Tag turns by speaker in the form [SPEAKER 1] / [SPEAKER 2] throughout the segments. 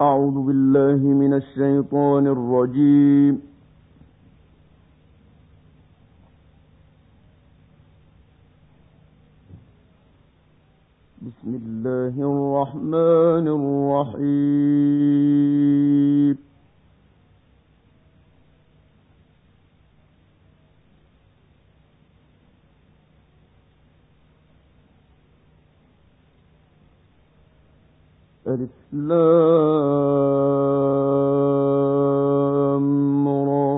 [SPEAKER 1] أعوذ بالله من الشيطان الرجيم. بسم الله الرحمن الرحيم. ألف لام را.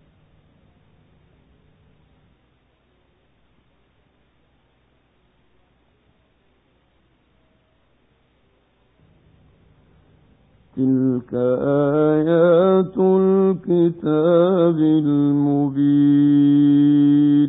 [SPEAKER 1] تلك آيات الكتاب المبين.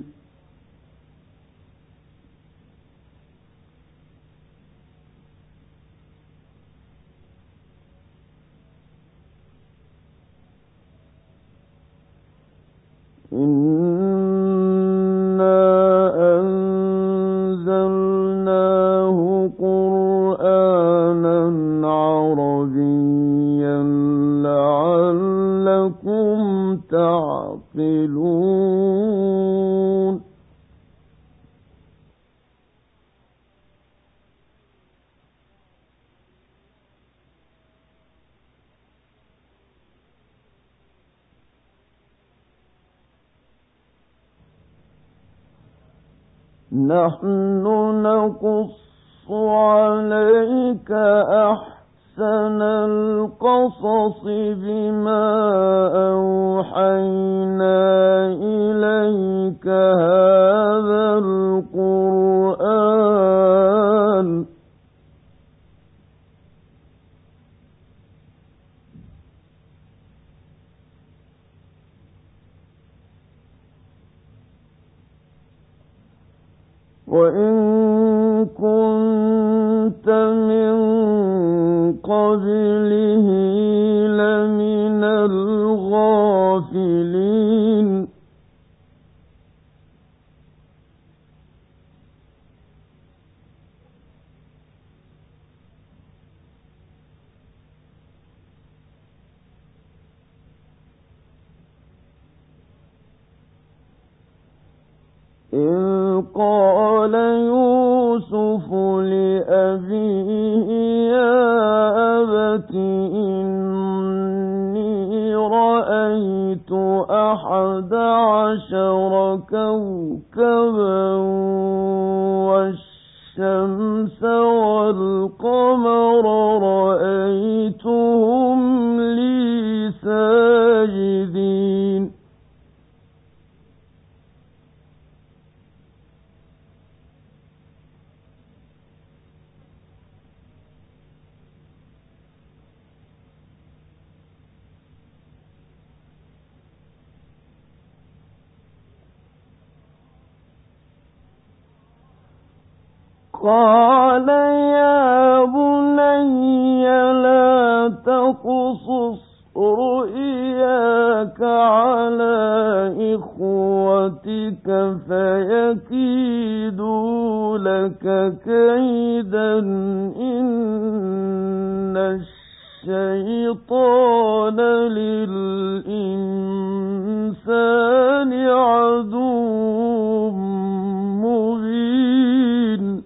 [SPEAKER 1] إنا أنزلناه قرآنا عربيا لعلكم تعقلون. نحن نقص عليك أحسن القصص بما أوحينا إليك هذا القرآن وإن كنت من قبله لمن الغافلين. إذ قال يوسف لأبيه يا أبت إني رأيت 11 كوكبا والشمس والقمر رأيتهم لي ساجدين. قال يا بني لا تقصص رؤياك على إخوتك فيكيدوا لك كيدا إن الشيطان للإنسان عدو مبين.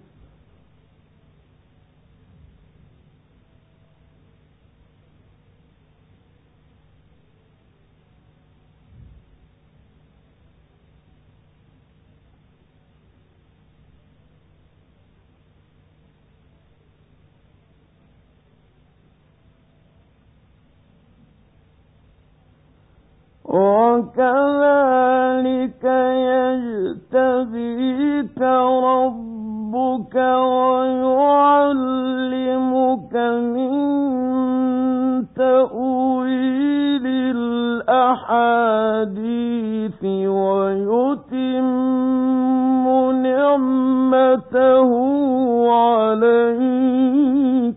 [SPEAKER 1] وكذلك يجتبيك ربك ويعلمك من تأويل الأحاديث ويتم نعمته عليك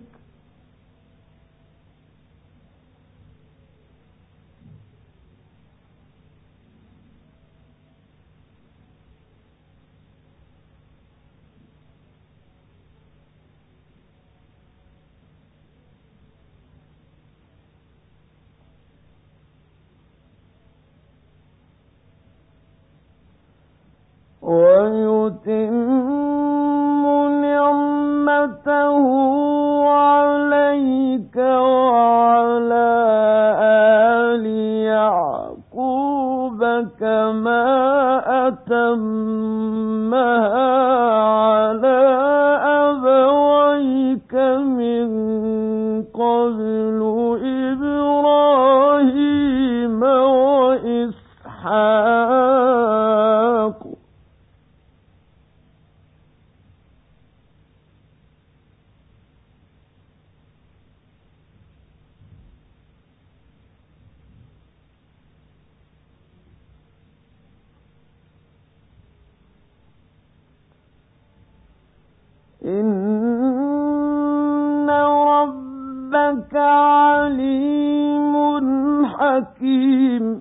[SPEAKER 1] ويتم نعمته عليك وعلى آل يعقوب كما أتمها على أبويك من قبل إبراهيم وإسحاق إن ربك عليم حكيم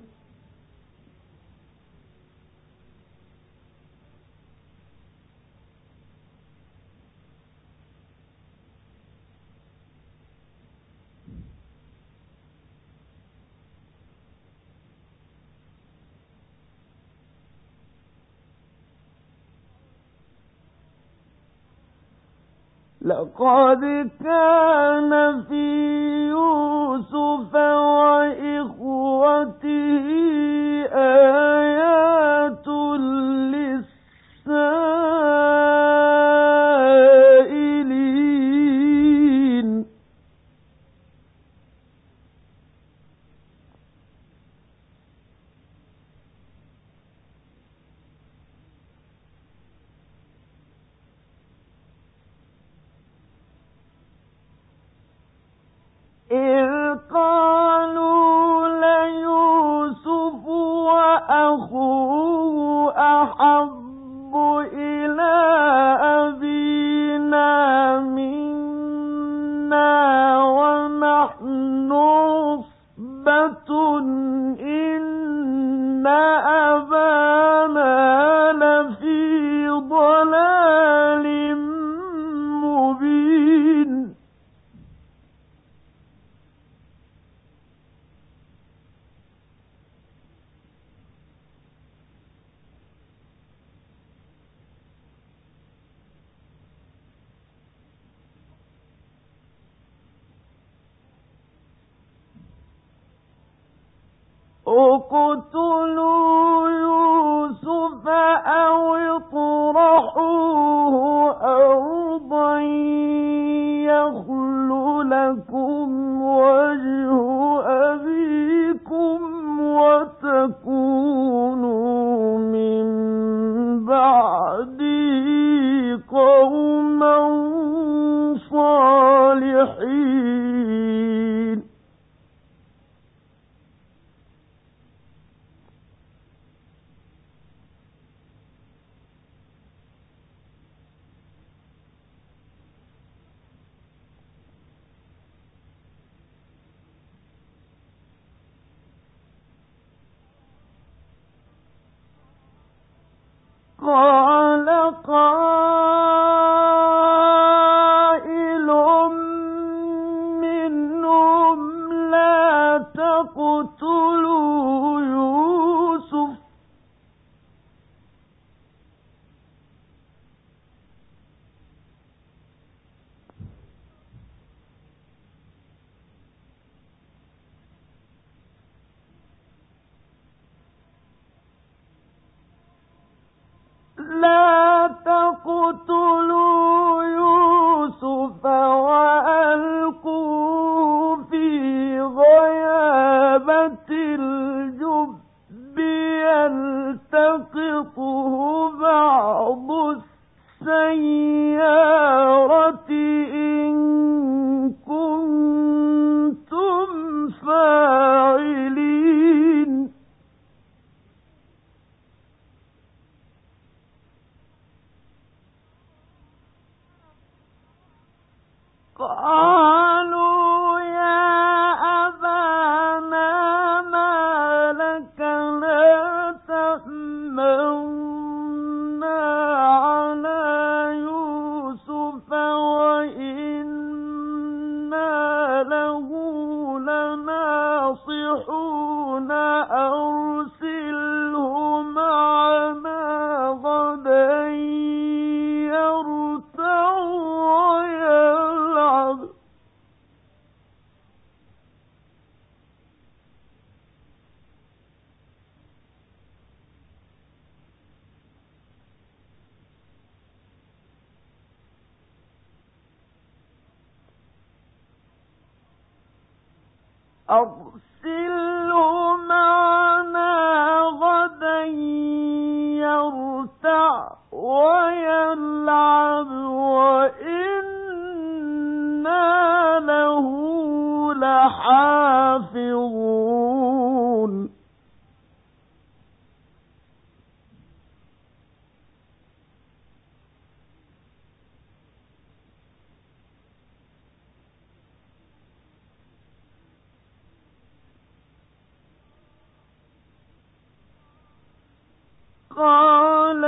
[SPEAKER 1] لقد كان في يوسف وإخوته آيات للسائلين إذ قالوا ليوسف وأخوه أحب إلى أبينا منا ونحن عصبة إن أبانا لفي ضلال مبين اقتلوا يوسف أو اطرحوه أرضا يخل لكم وجه أبيكم وتكونوا من بعده قوما صالحين قال قائل منهم لا تقتلوا يوسف وألقوه في غيابة الجب يلتقطه بعض السيارة إن كنتم فاعلين قالوا يا أبانا ما لك لا تأمنا على يوسف وإنا له لناصحون أرسله معنا غدا أرسله معنا غدا يرتع ويلعب وإنا له لحافظون قال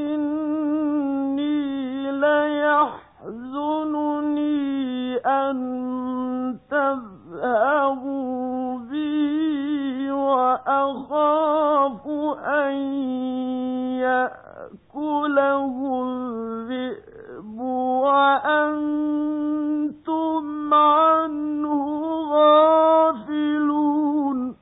[SPEAKER 1] إني ليحزنني أن تذهبوا بي وأخاف أن يأكله الذئب وأنتم عنه غافلون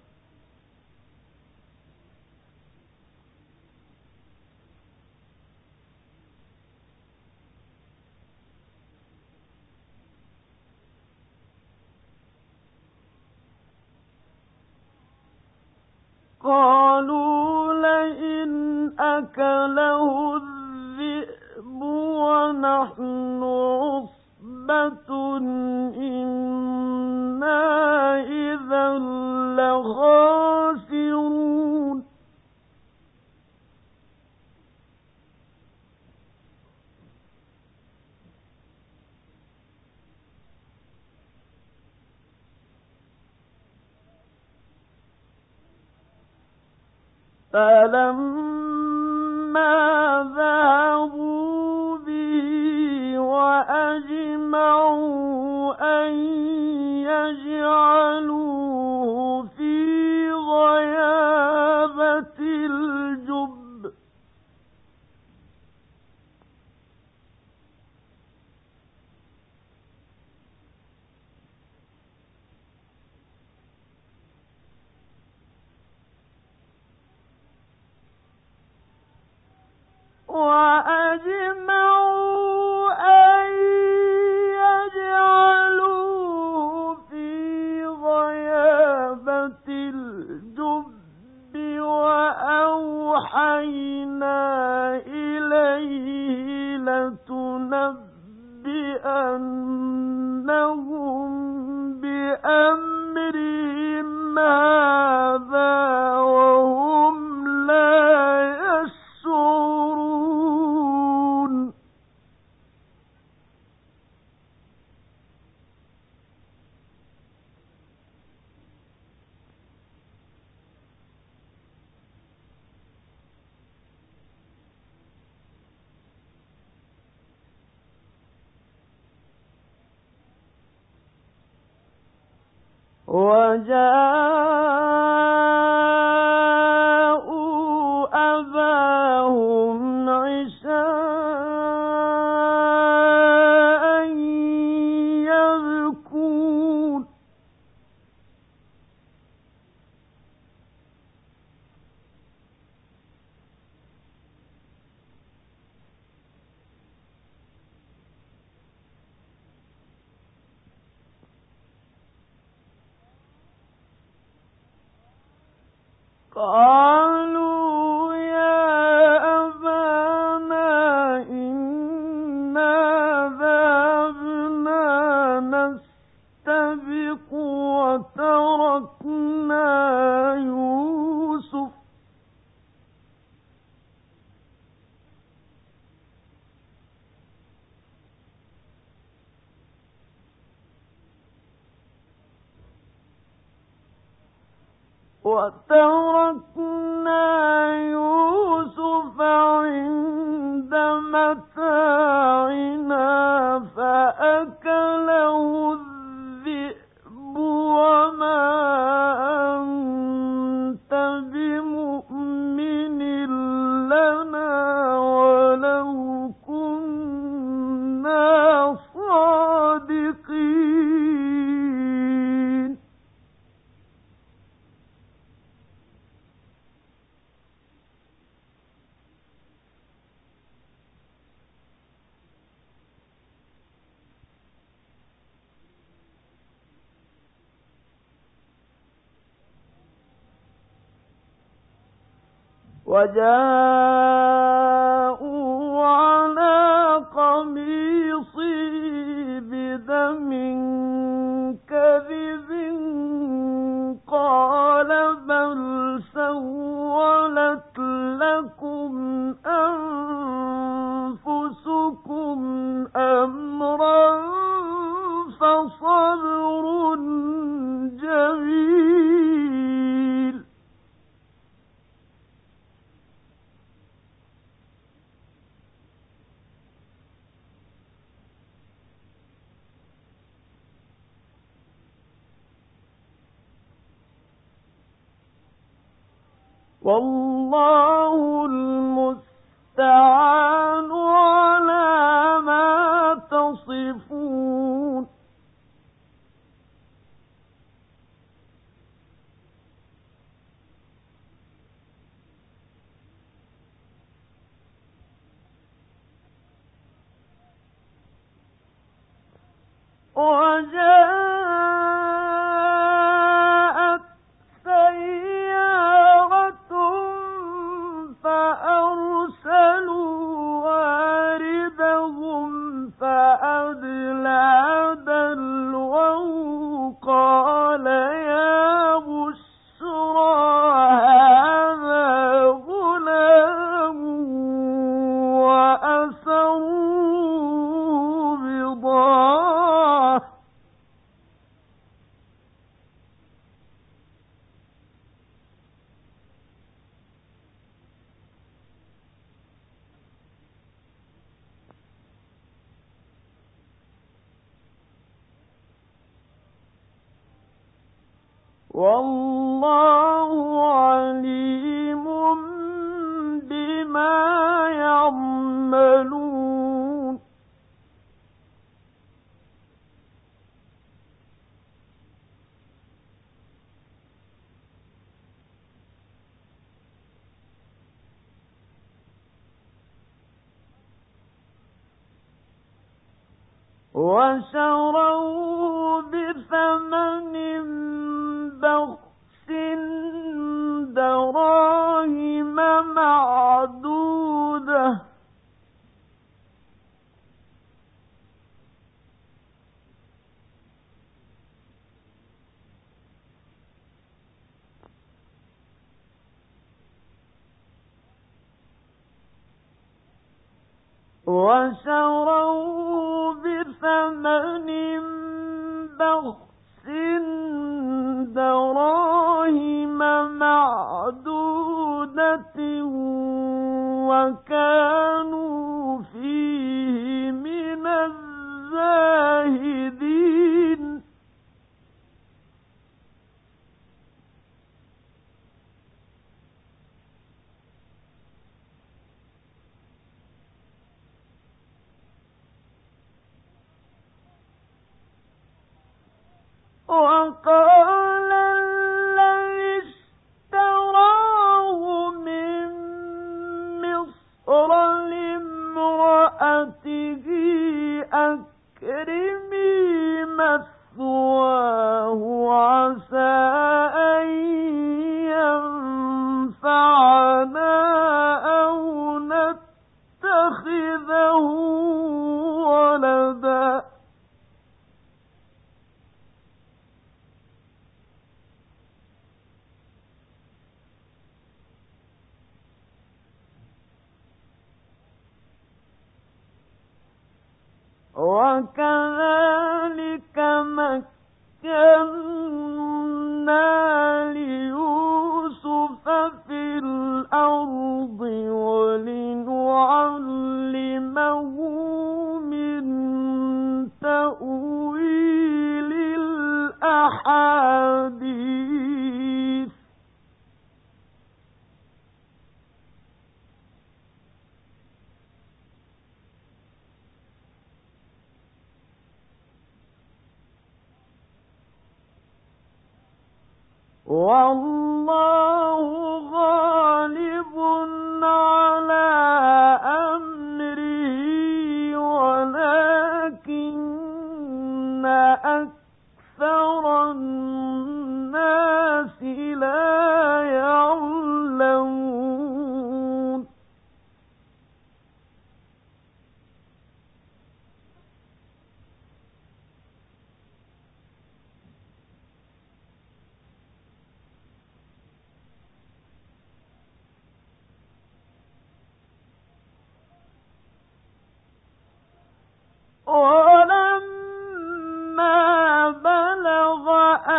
[SPEAKER 1] قالوا لئن أكله الذئب ونحن عصبة إنا إذا لخاسرون فلما ذهبوا به وأجمعوا أن يجعلوه في غيابة الجب وأجمعوا أن يجعلوه في غيابة الجب وأوحينا إليه لتنبئنهم بأمرهم هذا وهم لا يشعرون وجاءوا أباهم عشاء يبكون قالوا يا أبانا إنا ذهبنا نستبق وتركنا يوسف عند متاعنا فأكله الذئب وما أنت بمؤمن لنا ولو كنا صادقين وجاءوا على قميصي بدم كذب قال بل سولت لكم أنفسكم أمرا فصبر جميل. والله المستعان على ما تصفون. وجاءت سيارة فأرسلوا واردهم فأدلى دلوه قال يا بشرى هذا غلام وأسروا بضاعة والله عليم بما يعملون. وشروه بثمن بخس دراهم معدودة وشروه بثمن بخس دراهم معدودة وكانوا فيه من الزاهدين. وقال الذي اشتراه من مصر لامرأته أكرمي مثواه عسى أن ينفعنا أو نتخذه ولدا وكذلك مكنا ليوسف في الأرض ولنعلمه من تأويل الأحاديث والله غالب على أمره ولكن أكثر الناس لا يعلمون.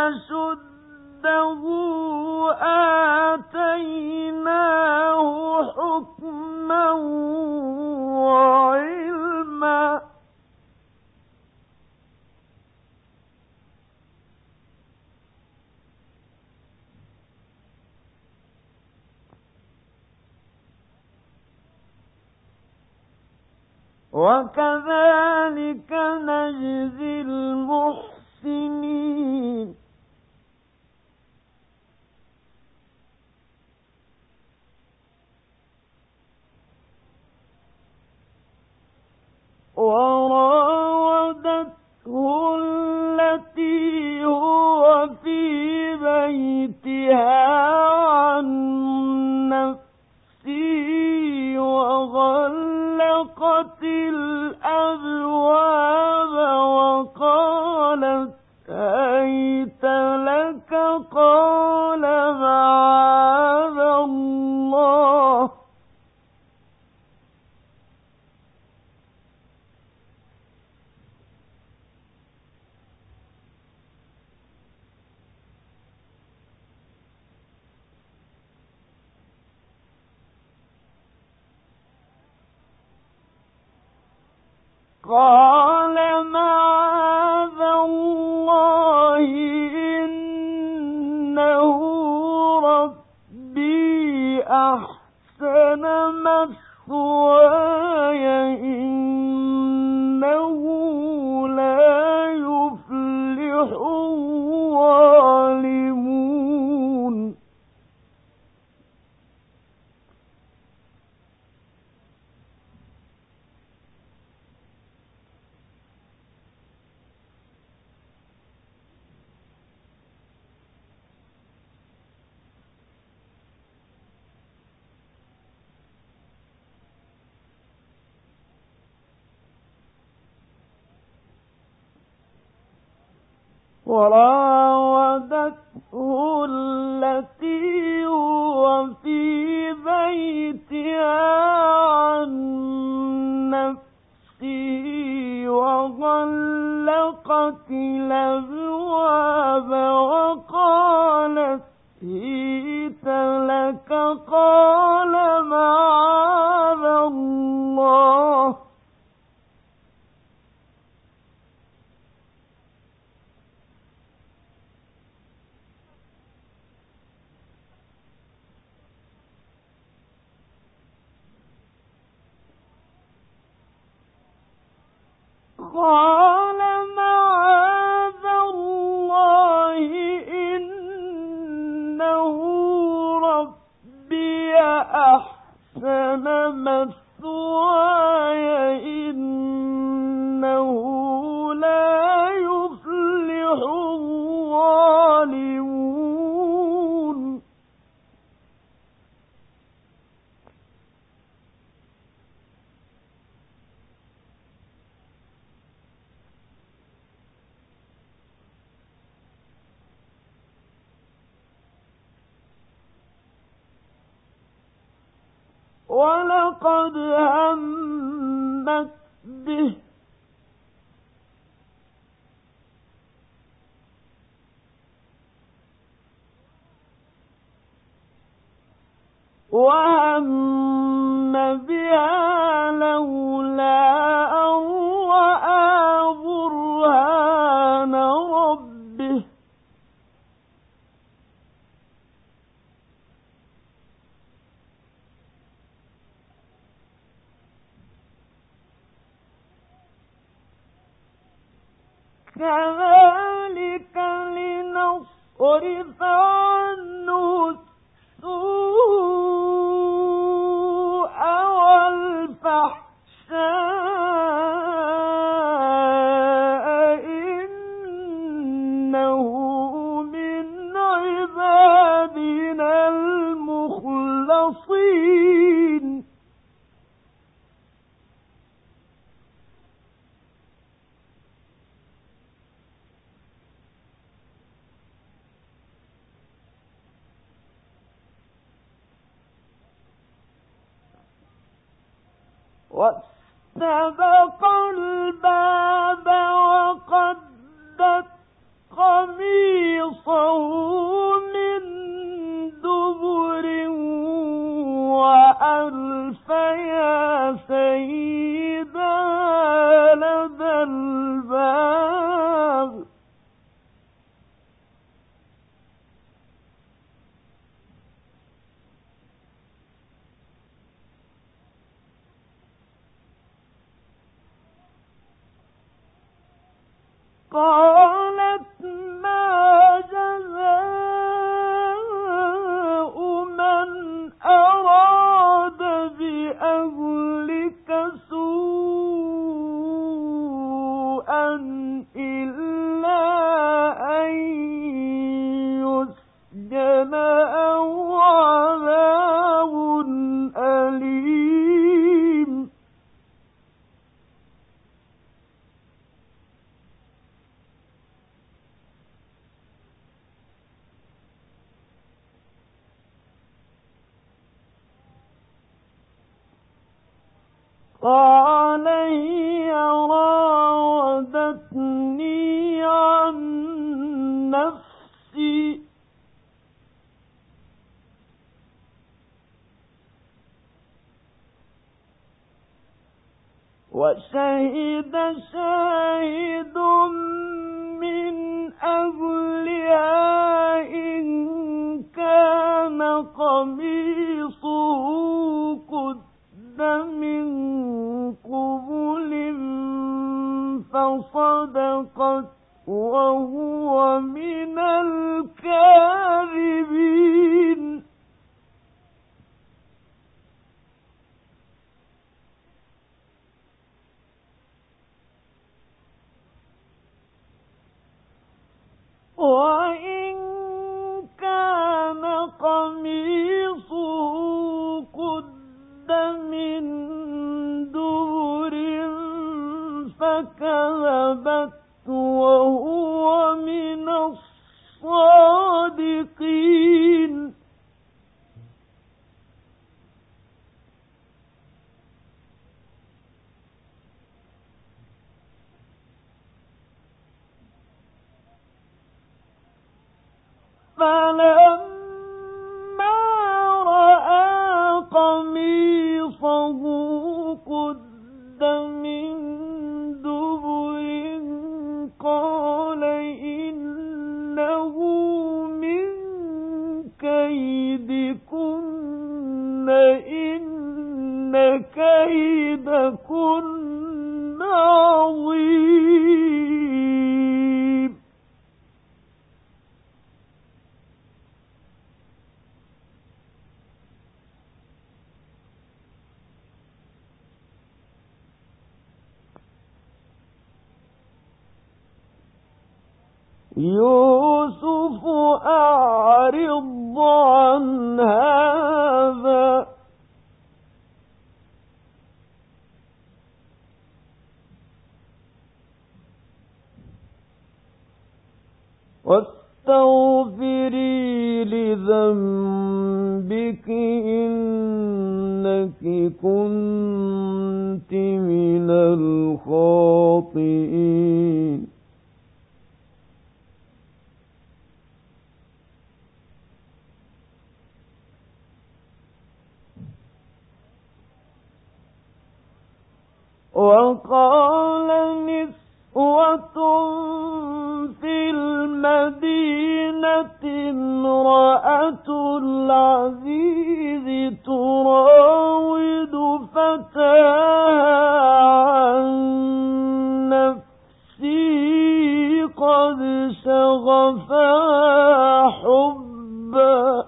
[SPEAKER 1] أشده آتيناه حكما وعلما وكذلك نجزي المحسنين وراودته التي هو في بيتها عن نفسه وغلقت الأبواب وقالت هيت لك قال معاذ الله إنه ربي أحسن مثواي إنه لا يفلح الظالمون وراودته التي هو في بيتها عن نفسه وغلقت الأبواب وقالت هيت لك قال معاذ الله قال معاذ الله إنه ربي أحسن مثواي إنه لا يفلح الظالمون ولقد همت به وهم بها لولا أن رأى برهان ربه كذلك لنصرف عنه السوء والفحشاء إنه من عبادنا المخلصين واستبق الباب وقدت قميصه قالت ما جزاء من أراد بأهلك سوءا إلا أن يسجن أو عذاب أليم. قال هي راودتني عن نفسي وشهد شاهد من أهلها إن كان قميصه قد من قبل فصدقت وهو من الكاذبين. وإن كان قميصه قد من دبر فكذبت وهو من الصادقين. فلما رأى قميصه قد من دبر قال إنه من كيدكن إن كيدكن عظيم. يوسف أعرض عن هذا واستغفري لذنبك إنك كنت من الخاطئين. وقال نسوة في المدينة امرأة العزيز تراود فتاها عن نفسه قد شغفها حبا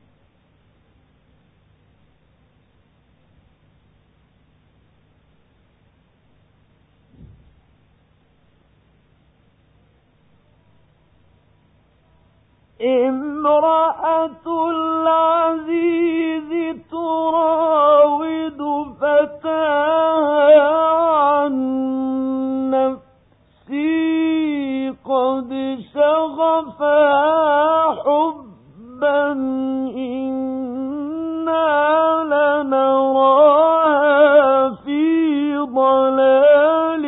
[SPEAKER 1] امرأة العزيز تراود فتاها عن نفسه قد شغفها حبا إنا لنراها في ضلال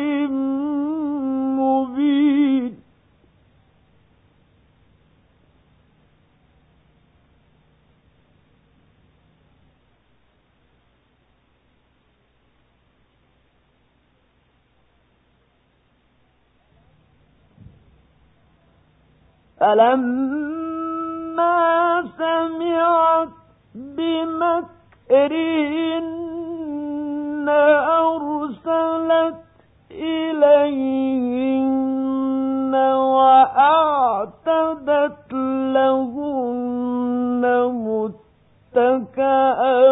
[SPEAKER 1] مبين. فلما سمعت بمكرهن أرسلت إليهن وأعتدت لهن متكئا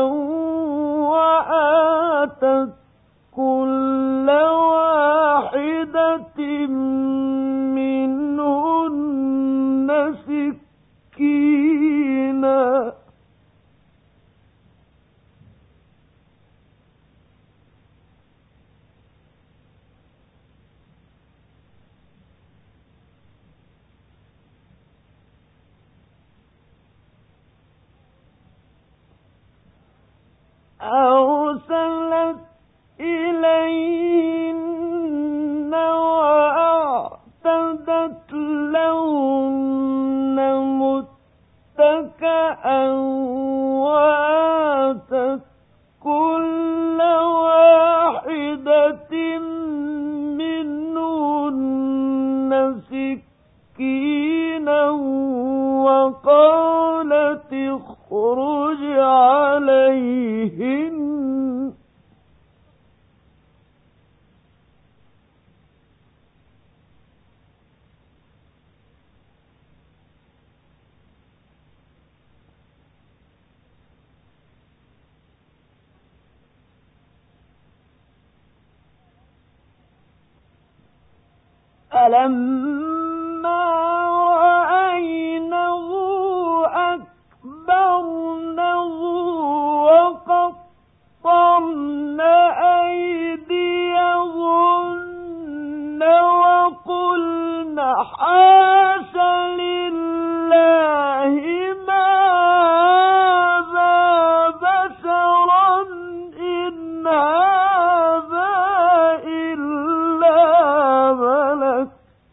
[SPEAKER 1] وآتت كل واحدة منهن سكينا أرسلت إليهن وأعتدت لهن متكئا وآتت كل واحدة منهن سكينا وقالت اخرج عليهن فلما رأينه أكبرنه وقطعن أيديهن وقلن حاش لله ما هذا بشرا إن هذا إلا ملك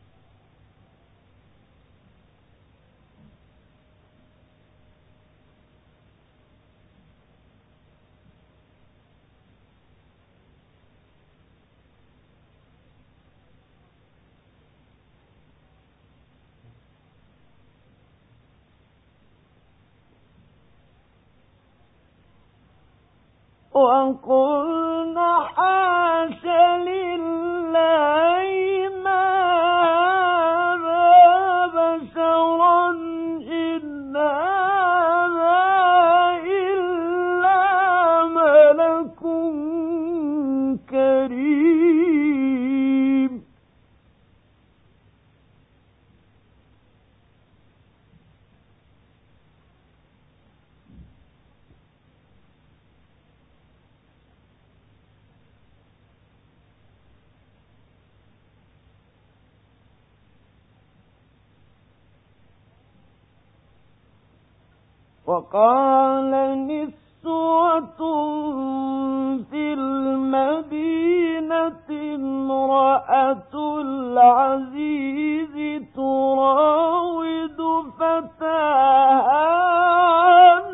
[SPEAKER 1] وقلن حاش لله ما هذا بشرا إن هذا إلا ملك كريم وقال نسوة في المدينة امرأة العزيز تراود فتاها عن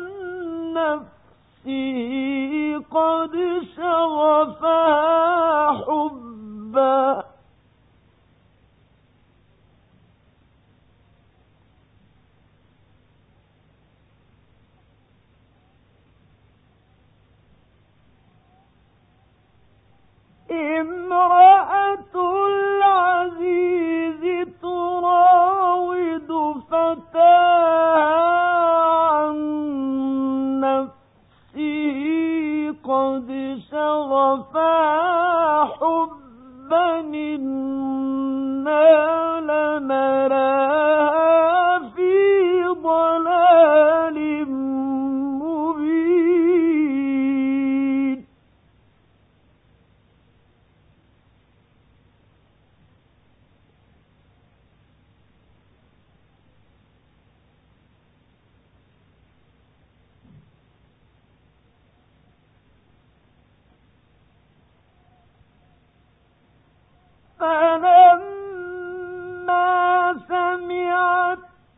[SPEAKER 1] نفسه قد شغفها حبا امرأة العزيز تراود فتاها عن نفسه قد شغفها حبا إنا لنراها في ضلال مبين فلما سمعت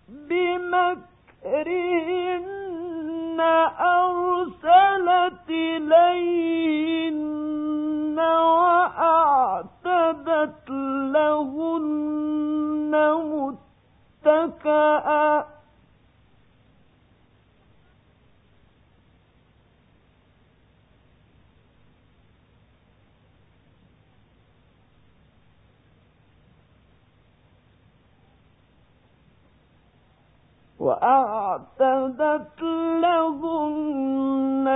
[SPEAKER 1] بمكرهن أرسلت إليهن وأعتدت لهن متكئا وأعتدت لهن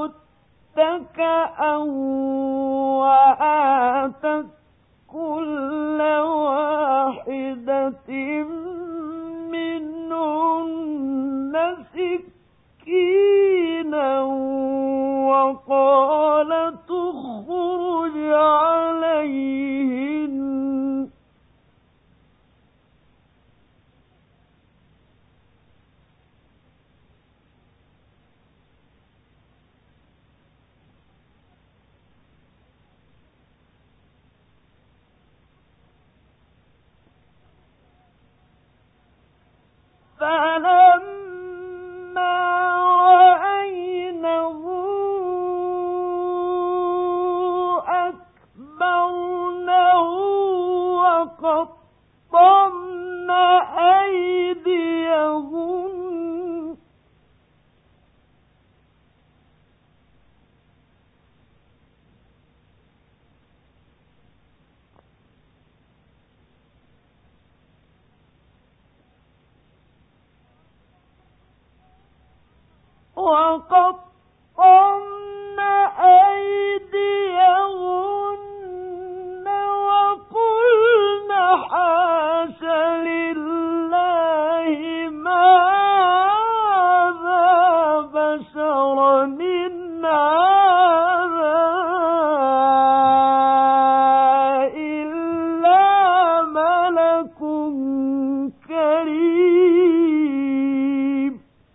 [SPEAKER 1] متكأ وآتت كل واحدة منهن سكينا وقالت اخرج عليهن فلما رأينه أكبرنه وقطعن أيديهن وقلن حاش لله ما هذا بشرا إن هذا إلا ملك كريم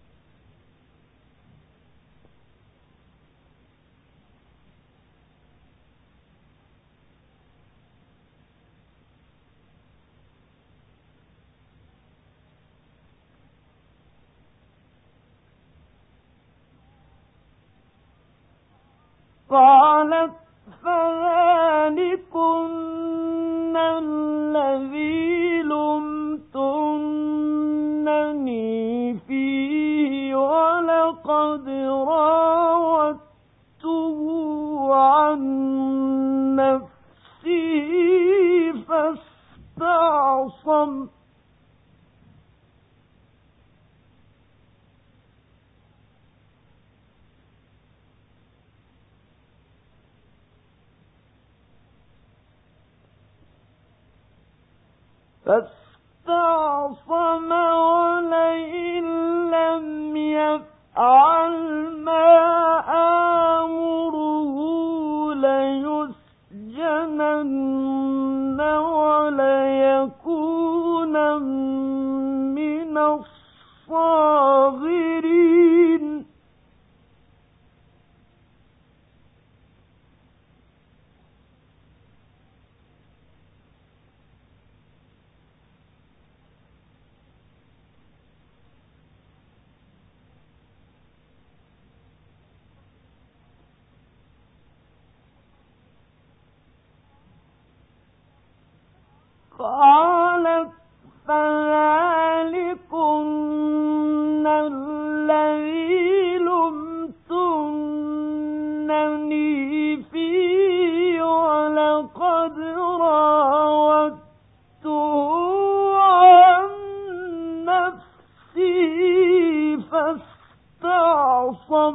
[SPEAKER 1] قالت فذلكن الذي لمتنني فيه ولقد راودته عن نفسه فاستعصم ولئن لم يفعل ما آمره ليسجنن وليكون من الصاغرين قالت فذلكن الذي لمتنني فيه ولقد راودته عن نفسه فاستعصم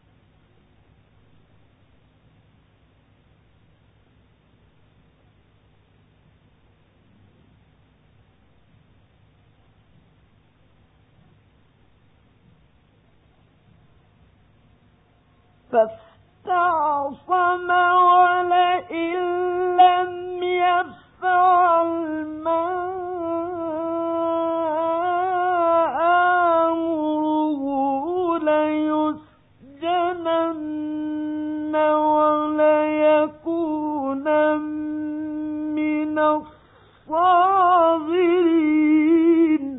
[SPEAKER 1] ولئن لم يفعل ما آمره ليسجنن وليكون من الصاغرين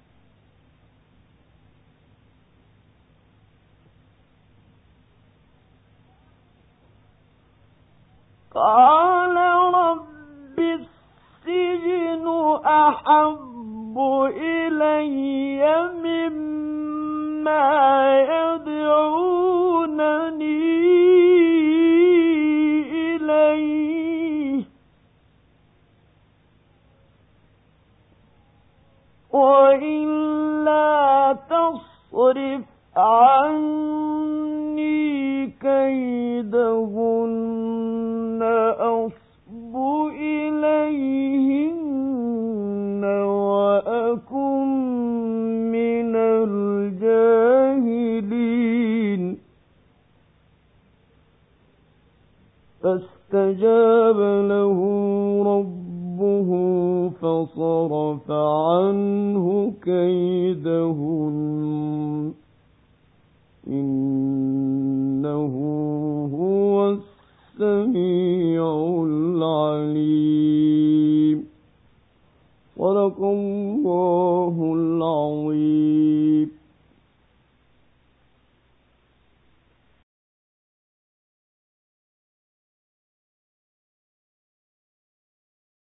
[SPEAKER 1] قال رب السجن أحب إلي مما يدعونني إليه وإلا تصرف عني كيدهن أصب إليهن وأكن من الجاهلين. فاستجاب له ربه فصرف عنه كيدهن إنه هو السميع العليم. صدق الله العظيم.